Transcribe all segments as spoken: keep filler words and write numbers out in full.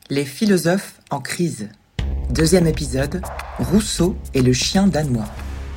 Les philosophes en crise. Deuxième épisode, Rousseau et le chien danois.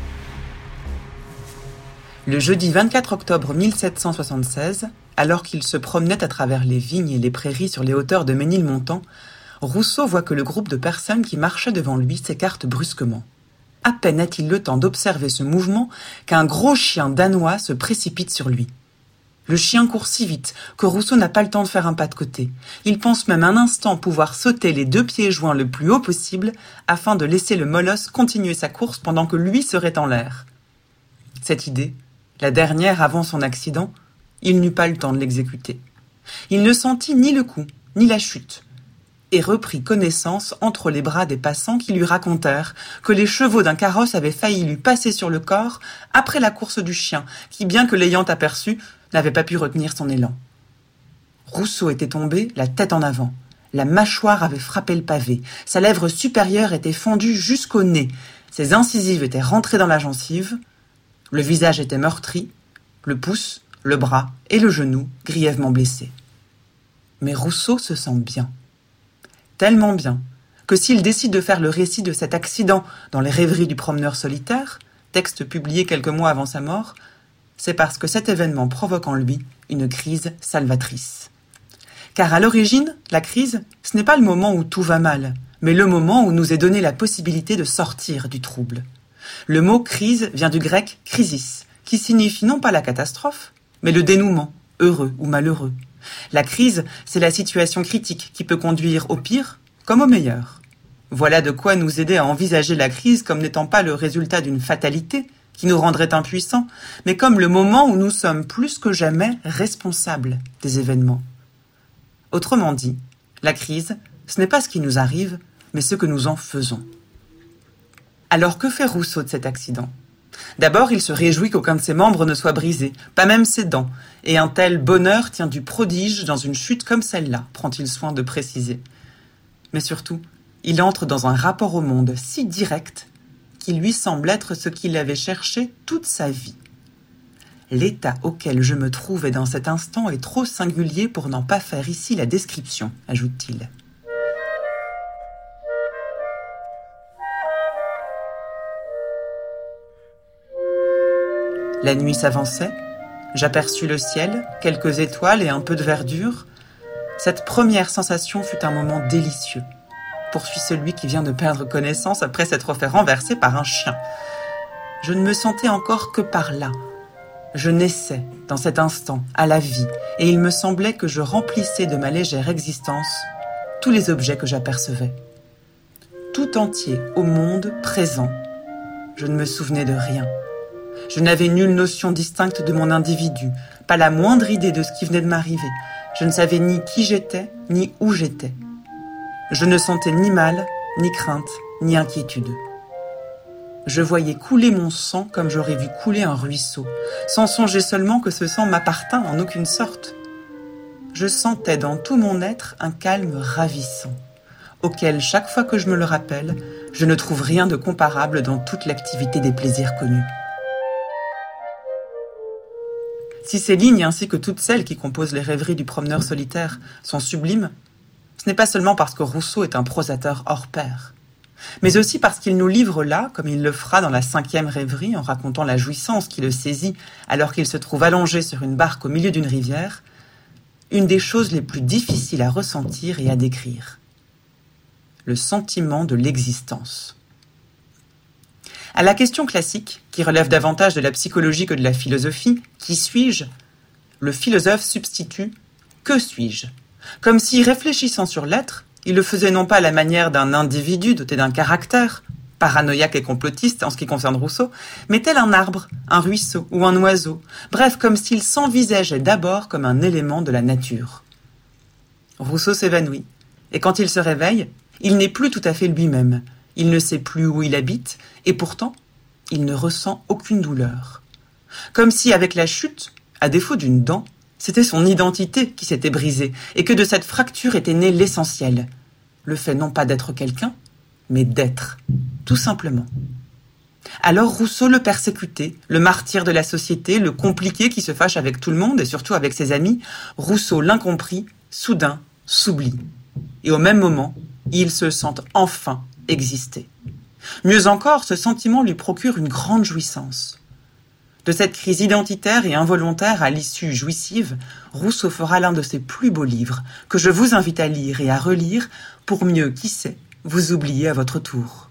Le jeudi vingt-quatre octobre mille sept cent soixante-seize, alors qu'il se promenait à travers les vignes et les prairies sur les hauteurs de Ménilmontant, Rousseau voit que le groupe de personnes qui marchaient devant lui s'écarte brusquement. À peine a-t-il le temps d'observer ce mouvement qu'un gros chien danois se précipite sur lui. Le chien court si vite que Rousseau n'a pas le temps de faire un pas de côté. Il pense même un instant pouvoir sauter les deux pieds joints le plus haut possible afin de laisser le molosse continuer sa course pendant que lui serait en l'air. Cette idée, la dernière avant son accident, il n'eut pas le temps de l'exécuter. Il ne sentit ni le coup, ni la chute, et reprit connaissance entre les bras des passants qui lui racontèrent que les chevaux d'un carrosse avaient failli lui passer sur le corps après la course du chien, qui, bien que l'ayant aperçu, n'avait pas pu retenir son élan. Rousseau était tombé, la tête en avant. La mâchoire avait frappé le pavé. Sa lèvre supérieure était fendue jusqu'au nez. Ses incisives étaient rentrées dans la gencive. Le visage était meurtri, le pouce, le bras et le genou grièvement blessés. Mais Rousseau se sent bien. Tellement bien que s'il décide de faire le récit de cet accident dans les rêveries du promeneur solitaire, texte publié quelques mois avant sa mort, c'est parce que cet événement provoque en lui une crise salvatrice. Car à l'origine, la crise, ce n'est pas le moment où tout va mal, mais le moment où nous est donné la possibilité de sortir du trouble. Le mot crise vient du grec crisis, qui signifie non pas la catastrophe, mais le dénouement, heureux ou malheureux. La crise, c'est la situation critique qui peut conduire au pire comme au meilleur. Voilà de quoi nous aider à envisager la crise comme n'étant pas le résultat d'une fatalité qui nous rendrait impuissants, mais comme le moment où nous sommes plus que jamais responsables des événements. Autrement dit, la crise, ce n'est pas ce qui nous arrive, mais ce que nous en faisons. Alors que fait Rousseau de cet accident ? D'abord, il se réjouit qu'aucun de ses membres ne soit brisé, pas même ses dents, et un tel bonheur tient du prodige dans une chute comme celle-là, prend-il soin de préciser. Mais surtout, il entre dans un rapport au monde si direct qui lui semble être ce qu'il avait cherché toute sa vie. L'état auquel je me trouvais dans cet instant est trop singulier pour n'en pas faire ici la description, ajoute-t-il. La nuit s'avançait, j'aperçus le ciel, quelques étoiles et un peu de verdure. Cette première sensation fut un moment délicieux, poursuit celui qui vient de perdre connaissance après s'être fait renverser par un chien. Je ne me sentais encore que par là. Je naissais, dans cet instant, à la vie, et il me semblait que je remplissais de ma légère existence tous les objets que j'apercevais. Tout entier au monde présent, je ne me souvenais de rien. Je n'avais nulle notion distincte de mon individu, pas la moindre idée de ce qui venait de m'arriver. Je ne savais ni qui j'étais, ni où j'étais. Je ne sentais ni mal, ni crainte, ni inquiétude. Je voyais couler mon sang comme j'aurais vu couler un ruisseau, sans songer seulement que ce sang m'appartint en aucune sorte. Je sentais dans tout mon être un calme ravissant, auquel, chaque fois que je me le rappelle, je ne trouve rien de comparable dans toute l'activité des plaisirs connus. Si ces lignes, ainsi que toutes celles qui composent les rêveries du promeneur solitaire, sont sublimes, ce n'est pas seulement parce que Rousseau est un prosateur hors pair, mais aussi parce qu'il nous livre là, comme il le fera dans la cinquième rêverie en racontant la jouissance qui le saisit alors qu'il se trouve allongé sur une barque au milieu d'une rivière, une des choses les plus difficiles à ressentir et à décrire. Le sentiment de l'existence. À la question classique, qui relève davantage de la psychologie que de la philosophie, « Qui suis-je ?», le philosophe substitue « Que suis-je ?», comme si, réfléchissant sur l'être, il le faisait non pas à la manière d'un individu doté d'un caractère, paranoïaque et complotiste en ce qui concerne Rousseau, mais tel un arbre, un ruisseau ou un oiseau, bref, comme s'il s'envisageait d'abord comme un élément de la nature. Rousseau s'évanouit, et quand il se réveille, il n'est plus tout à fait lui-même. Il ne sait plus où il habite, et pourtant, il ne ressent aucune douleur. Comme si, avec la chute, à défaut d'une dent, c'était son identité qui s'était brisée, et que de cette fracture était né l'essentiel. Le fait non pas d'être quelqu'un, mais d'être, tout simplement. Alors Rousseau le persécuté, le martyr de la société, le compliqué qui se fâche avec tout le monde, et surtout avec ses amis, Rousseau l'incompris, soudain, s'oublie. Et au même moment, il se sent enfin exister. Mieux encore, ce sentiment lui procure une grande jouissance. De cette crise identitaire et involontaire à l'issue jouissive, Rousseau fera l'un de ses plus beaux livres, que je vous invite à lire et à relire pour mieux, qui sait, vous oublier à votre tour.